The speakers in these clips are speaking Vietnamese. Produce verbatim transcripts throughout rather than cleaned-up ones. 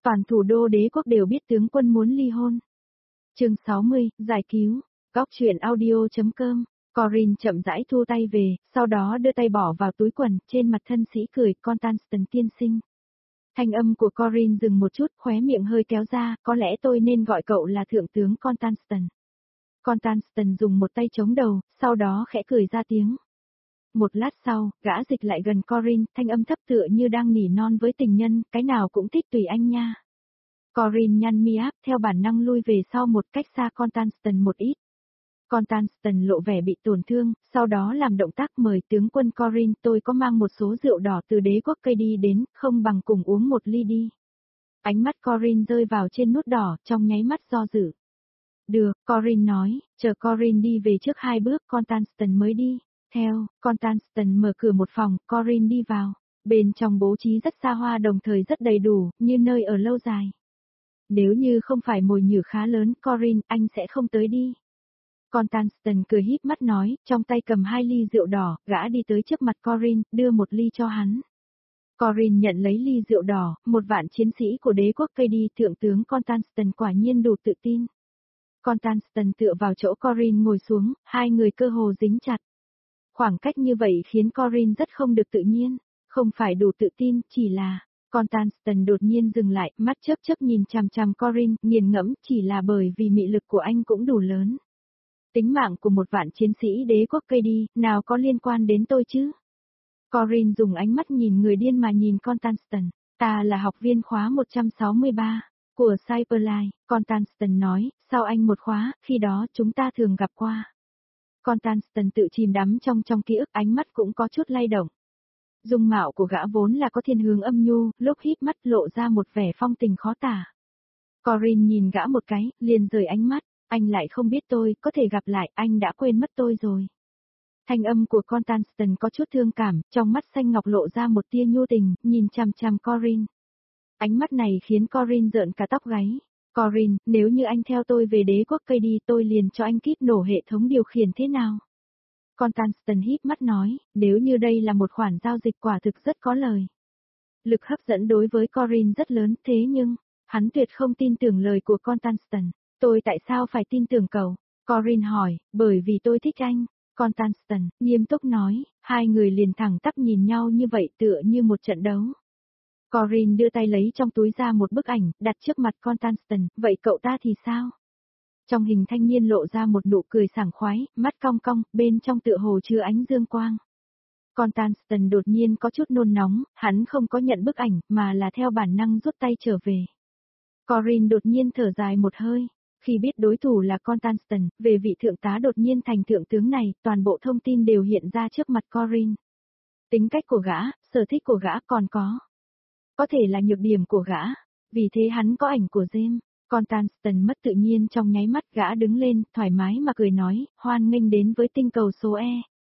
Toàn thủ đô đế quốc đều biết tướng quân muốn ly hôn. Chương sáu mươi, giải cứu. Góc truyện audio.com. Corinne chậm rãi thu tay về, sau đó đưa tay bỏ vào túi quần, trên mặt thân sĩ cười, Constance tiên sinh. Thanh âm của Corinne dừng một chút, khóe miệng hơi kéo ra, có lẽ tôi nên gọi cậu là thượng tướng Constance. Constance dùng một tay chống đầu, sau đó khẽ cười ra tiếng. Một lát sau, gã dịch lại gần Corinne, thanh âm thấp tựa như đang nỉ non với tình nhân, cái nào cũng thích tùy anh nha. Corinne nhăn mi áp, theo bản năng lui về sau một cách xa Constance một ít. Constance lộ vẻ bị tổn thương, sau đó làm động tác mời tướng quân Corinne, tôi có mang một số rượu đỏ từ đế quốc cây đi đến, không bằng cùng uống một ly đi. Ánh mắt Corinne rơi vào trên nút đỏ, trong nháy mắt do dự. Được, Corinne nói, chờ Corinne đi về trước hai bước, Constance mới đi. Theo, Constance mở cửa một phòng, Corinne đi vào. Bên trong bố trí rất xa hoa đồng thời rất đầy đủ, như nơi ở lâu dài. Nếu như không phải mồi nhử khá lớn, Corinne, anh sẽ không tới đi. Constance cười híp mắt nói, trong tay cầm hai ly rượu đỏ, gã đi tới trước mặt Corinne, đưa một ly cho hắn. Corinne nhận lấy ly rượu đỏ, một vạn chiến sĩ của đế quốc cây đi, thượng tướng Constance quả nhiên đủ tự tin. Constance tựa vào chỗ Corinne ngồi xuống, hai người cơ hồ dính chặt. Khoảng cách như vậy khiến Corinne rất không được tự nhiên, không phải đủ tự tin, chỉ là... Constance đột nhiên dừng lại, mắt chớp chớp nhìn chằm chằm Corinne, nghiền ngẫm, chỉ là bởi vì mị lực của anh cũng đủ lớn. Tính mạng của một vạn chiến sĩ đế quốc cây đi, nào có liên quan đến tôi chứ? Corinne dùng ánh mắt nhìn người điên mà nhìn Constance, ta là học viên khóa một trăm sáu mươi ba, của Cyberlife, Constance nói, sau anh một khóa, khi đó chúng ta thường gặp qua. Constance tự chìm đắm trong trong ký ức, ánh mắt cũng có chút lay động. Dung mạo của gã vốn là có thiên hướng âm nhu, lúc híp mắt lộ ra một vẻ phong tình khó tả. Corinne nhìn gã một cái, liền rời ánh mắt, anh lại không biết tôi, có thể gặp lại, anh đã quên mất tôi rồi. Thanh âm của Constance có chút thương cảm, trong mắt xanh ngọc lộ ra một tia nhu tình, nhìn chằm chằm Corinne. Ánh mắt này khiến Corinne rợn cả tóc gáy. Corinne, nếu như anh theo tôi về đế quốc cây đi, tôi liền cho anh kíp nổ hệ thống điều khiển thế nào? Constance híp mắt nói, nếu như đây là một khoản giao dịch quả thực rất có lời. Lực hấp dẫn đối với Corinne rất lớn, thế nhưng, hắn tuyệt không tin tưởng lời của Constance. Tôi tại sao phải tin tưởng cậu? Corinne hỏi, bởi vì tôi thích anh. Constance nghiêm túc nói, hai người liền thẳng tắp nhìn nhau như vậy tựa như một trận đấu. Corinne đưa tay lấy trong túi ra một bức ảnh, đặt trước mặt Constance, vậy cậu ta thì sao? Trong hình thanh niên lộ ra một nụ cười sảng khoái, mắt cong cong, bên trong tựa hồ chứa ánh dương quang. Constance đột nhiên có chút nôn nóng, hắn không có nhận bức ảnh, mà là theo bản năng rút tay trở về. Corinne đột nhiên thở dài một hơi, khi biết đối thủ là Constance, về vị thượng tá đột nhiên thành thượng tướng này, toàn bộ thông tin đều hiện ra trước mặt Corinne. Tính cách của gã, sở thích của gã còn có. Có thể là nhược điểm của gã, vì thế hắn có ảnh của James. Constance mất tự nhiên trong nháy mắt, gã đứng lên, thoải mái mà cười nói, hoan nghênh đến với tinh cầu số E.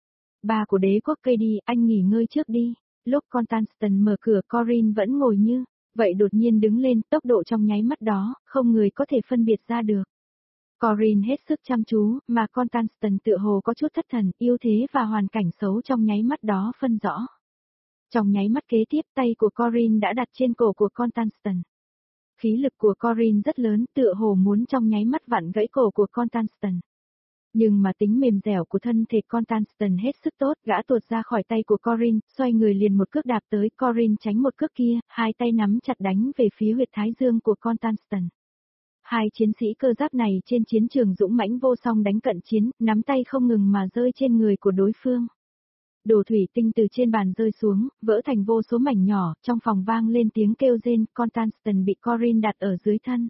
Ba của đế quốc cây đi, anh nghỉ ngơi trước đi. Lúc Constance mở cửa, Corinne vẫn ngồi như, vậy đột nhiên đứng lên, tốc độ trong nháy mắt đó, không người có thể phân biệt ra được. Corinne hết sức chăm chú, mà Constance tựa hồ có chút thất thần, ưu thế và hoàn cảnh xấu trong nháy mắt đó phân rõ. Trong nháy mắt kế tiếp, tay của Corinne đã đặt trên cổ của Constance. Khí lực của Corinne rất lớn, tựa hồ muốn trong nháy mắt vặn gãy cổ của Constance. Nhưng mà tính mềm dẻo của thân thể Constance hết sức tốt, gã tuột ra khỏi tay của Corinne, xoay người liền một cước đạp tới, Corinne tránh một cước kia, hai tay nắm chặt đánh về phía huyệt thái dương của Constance. Hai chiến sĩ cơ giáp này trên chiến trường dũng mãnh vô song đánh cận chiến, nắm tay không ngừng mà rơi trên người của đối phương. Đồ thủy tinh từ trên bàn rơi xuống, vỡ thành vô số mảnh nhỏ, trong phòng vang lên tiếng kêu rên, Constance bị Corinne đặt ở dưới thân.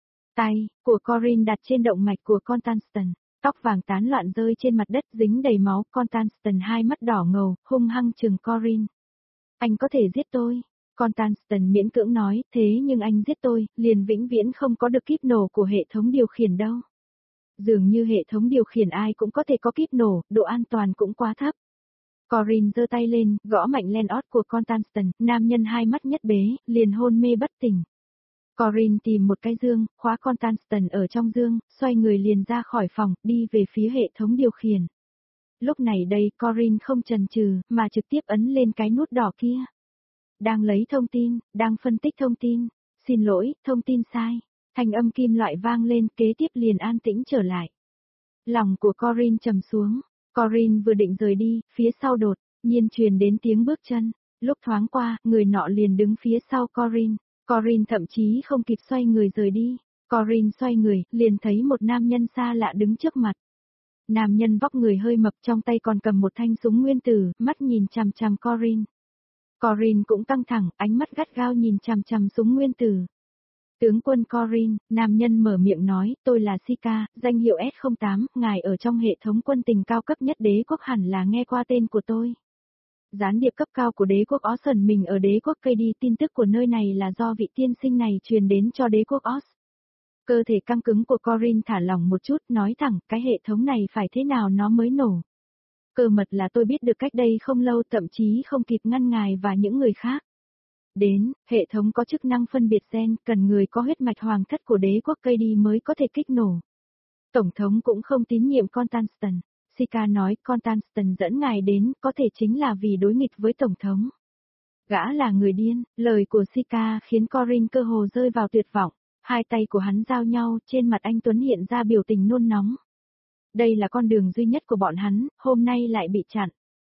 Tay của Corinne đặt trên động mạch của Constance, tóc vàng tán loạn rơi trên mặt đất dính đầy máu, Constance hai mắt đỏ ngầu, hung hăng trừng Corinne. Anh có thể giết tôi, Constance miễn cưỡng nói, thế nhưng anh giết tôi, liền vĩnh viễn không có được kíp nổ của hệ thống điều khiển đâu. Dường như hệ thống điều khiển ai cũng có thể có kíp nổ, độ an toàn cũng quá thấp. Corinne giơ tay lên, gõ mạnh lên ót của Constance, nam nhân hai mắt nhất bế, liền hôn mê bất tỉnh. Corinne tìm một cái dương, khóa Constance ở trong dương, xoay người liền ra khỏi phòng, đi về phía hệ thống điều khiển. Lúc này đây Corinne không chần chừ, mà trực tiếp ấn lên cái nút đỏ kia. Đang lấy thông tin, đang phân tích thông tin, Xin lỗi, thông tin sai. Thanh âm kim loại vang lên, kế tiếp liền an tĩnh trở lại. Lòng của Corinne trầm xuống. Corinne vừa định rời đi, phía sau đột nhiên truyền đến tiếng bước chân. Lúc thoáng qua, người nọ liền đứng phía sau Corinne. Corinne thậm chí không kịp xoay người rời đi. Corinne xoay người, liền thấy một nam nhân xa lạ đứng trước mặt. Nam nhân vóc người hơi mập, trong tay còn cầm một thanh súng nguyên tử, mắt nhìn chằm chằm Corinne. Corinne cũng căng thẳng, ánh mắt gắt gao nhìn chằm chằm súng nguyên tử. Tướng quân Corinne, nam nhân mở miệng nói, tôi là Sika, danh hiệu S không tám, ngài ở trong hệ thống quân tình cao cấp nhất đế quốc hẳn là nghe qua tên của tôi. Gián điệp cấp cao của đế quốc Ocean, mình ở đế quốc cây đi, tin tức của nơi này là do vị tiên sinh này truyền đến cho đế quốc Oz. Cơ thể căng cứng của Corinne thả lỏng một chút, nói thẳng, cái hệ thống này phải thế nào nó mới nổ. Cơ mật là tôi biết được cách đây không lâu, thậm chí không kịp ngăn ngài và những người khác. Đến, hệ thống có chức năng phân biệt gen, cần người có huyết mạch hoàng thất của đế quốc cây đi mới có thể kích nổ. Tổng thống cũng không tín nhiệm Constantine. Sika nói, Constantine dẫn ngài đến, có thể chính là vì đối nghịch với tổng thống. Gã là người điên, lời của Sika khiến Corinne cơ hồ rơi vào tuyệt vọng. Hai tay của hắn giao nhau, trên mặt anh Tuấn hiện ra biểu tình nôn nóng. Đây là con đường duy nhất của bọn hắn, hôm nay lại bị chặn.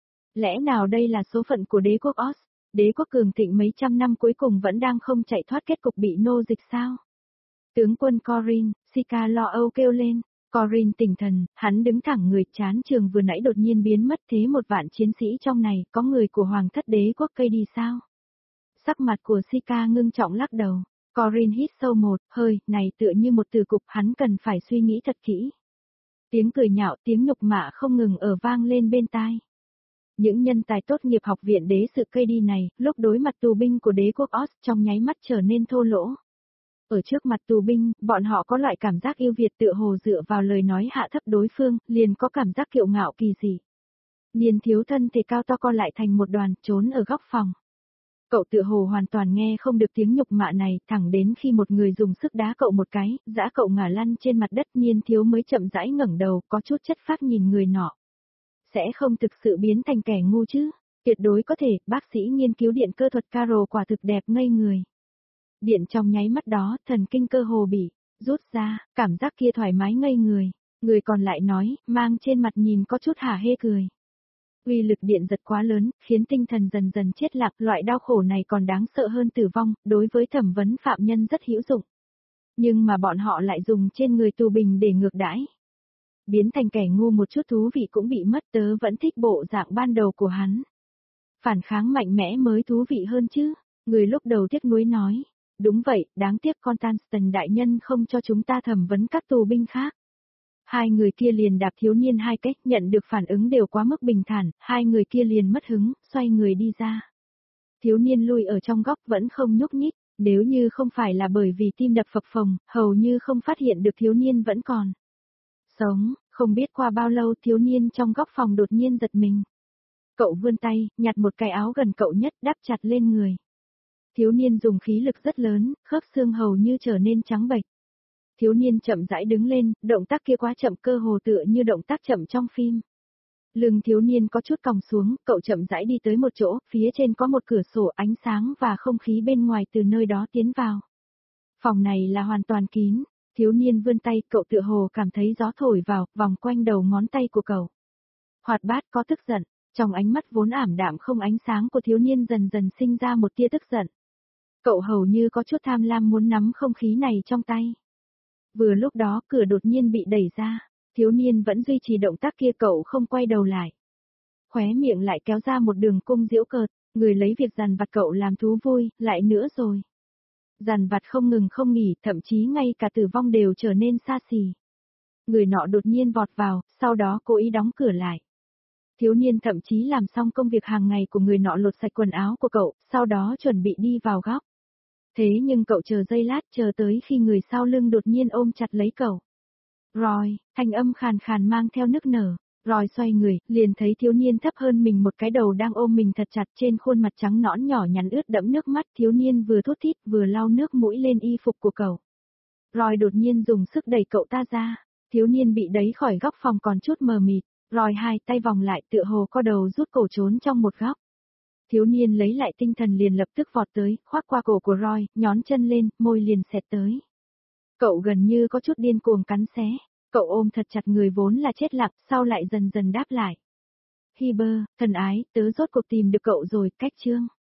Lẽ nào đây là số phận của đế quốc Oz? Đế quốc cường thịnh mấy trăm năm cuối cùng vẫn đang không chạy thoát kết cục bị nô dịch sao? Tướng quân Corinne, Sika lo âu kêu lên. Corinne tỉnh thần, hắn đứng thẳng người, chán trường vừa nãy đột nhiên biến mất, thế một vạn chiến sĩ trong này, có người của hoàng thất đế quốc cây đi sao? Sắc mặt của Sika ngưng trọng lắc đầu. Corinne hít sâu một hơi, này tựa như một từ cục, hắn cần phải suy nghĩ thật kỹ. Tiếng cười nhạo, tiếng nhục mạ không ngừng ở vang lên bên tai. Những nhân tài tốt nghiệp học viện đế sự cây đi này, lúc đối mặt tù binh của đế quốc Oz trong nháy mắt trở nên thô lỗ. Ở trước mặt tù binh, bọn họ có loại cảm giác yêu Việt, tựa hồ dựa vào lời nói hạ thấp đối phương, liền có cảm giác kiêu ngạo kỳ dị. Niên thiếu thân thể cao to co lại thành một đoàn, trốn ở góc phòng. Cậu tựa hồ hoàn toàn nghe không được tiếng nhục mạ này, thẳng đến khi một người dùng sức đá cậu một cái, giã cậu ngả lăn trên mặt đất, Niên thiếu mới chậm rãi ngẩng đầu, có chút chất phác nhìn người nọ. Sẽ không thực sự biến thành kẻ ngu chứ? Tuyệt đối có thể, bác sĩ nghiên cứu điện cơ thuật Carol quả thực đẹp ngây người. Điện trong nháy mắt đó, thần kinh cơ hồ bị rút ra, cảm giác kia thoải mái ngây người. Người còn lại nói, mang trên mặt nhìn có chút hả hê cười. Uy lực điện giật quá lớn, khiến tinh thần dần dần chết lặng, loại đau khổ này còn đáng sợ hơn tử vong, đối với thẩm vấn phạm nhân rất hữu dụng. Nhưng mà bọn họ lại dùng trên người tù binh để ngược đãi. Biến thành kẻ ngu một chút thú vị cũng bị mất, tớ vẫn thích bộ dạng ban đầu của hắn. Phản kháng mạnh mẽ mới thú vị hơn chứ, người lúc đầu tiếc nuối nói. Đúng vậy, đáng tiếc Constantine đại nhân không cho chúng ta thẩm vấn các tù binh khác. Hai người kia liền đạp thiếu niên hai cách, nhận được phản ứng đều quá mức bình thản, hai người kia liền mất hứng, xoay người đi ra. Thiếu niên lui ở trong góc vẫn không nhúc nhích, nếu như không phải là bởi vì tim đập phập phồng, hầu như không phát hiện được thiếu niên vẫn còn sống. Không biết qua bao lâu thiếu niên trong góc phòng đột nhiên giật mình. Cậu vươn tay, nhặt một cái áo gần cậu nhất, đắp chặt lên người. Thiếu niên dùng khí lực rất lớn, khớp xương hầu như trở nên trắng bệch. Thiếu niên chậm rãi đứng lên, động tác kia quá chậm, cơ hồ tựa như động tác chậm trong phim. Lưng thiếu niên có chút còng xuống, cậu chậm rãi đi tới một chỗ, phía trên có một cửa sổ, ánh sáng và không khí bên ngoài từ nơi đó tiến vào. Phòng này là hoàn toàn kín. Thiếu niên vươn tay, cậu tựa hồ cảm thấy gió thổi vào, vòng quanh đầu ngón tay của cậu. Hoạt bát có tức giận, trong ánh mắt vốn ảm đạm không ánh sáng của thiếu niên dần dần sinh ra một tia tức giận. Cậu hầu như có chút tham lam muốn nắm không khí này trong tay. Vừa lúc đó cửa đột nhiên bị đẩy ra, thiếu niên vẫn duy trì động tác kia, cậu không quay đầu lại. Khóe miệng lại kéo ra một đường cung giễu cợt, người lấy việc dằn vặt cậu làm thú vui, lại nữa rồi. Dằn vặt không ngừng không nghỉ, thậm chí ngay cả tử vong đều trở nên xa xỉ. Người nọ đột nhiên vọt vào, sau đó cố ý đóng cửa lại. Thiếu niên thậm chí làm xong công việc hàng ngày của người nọ, lột sạch quần áo của cậu, sau đó chuẩn bị đi vào góc. Thế nhưng cậu chờ giây lát, chờ tới khi người sau lưng đột nhiên ôm chặt lấy cậu. Rồi, thanh âm khàn khàn mang theo nức nở. Rồi xoay người, liền thấy thiếu niên thấp hơn mình một cái đầu đang ôm mình thật chặt, trên khuôn mặt trắng nõn nhỏ nhắn ướt đẫm nước mắt, thiếu niên vừa thút thít vừa lau nước mũi lên y phục của cậu. Rồi đột nhiên dùng sức đẩy cậu ta ra, thiếu niên bị đẩy khỏi góc phòng còn chút mờ mịt, rồi hai tay vòng lại tựa hồ co đầu rút cổ trốn trong một góc. Thiếu niên lấy lại tinh thần liền lập tức vọt tới, khoác qua cổ của Roy, nhón chân lên, môi liền xẹt tới. Cậu gần như có chút điên cuồng cắn xé, cậu ôm thật chặt người vốn là chết lặng, sau lại dần dần đáp lại. Hiber, thần ái, tớ rốt cuộc tìm được cậu rồi, cách chương.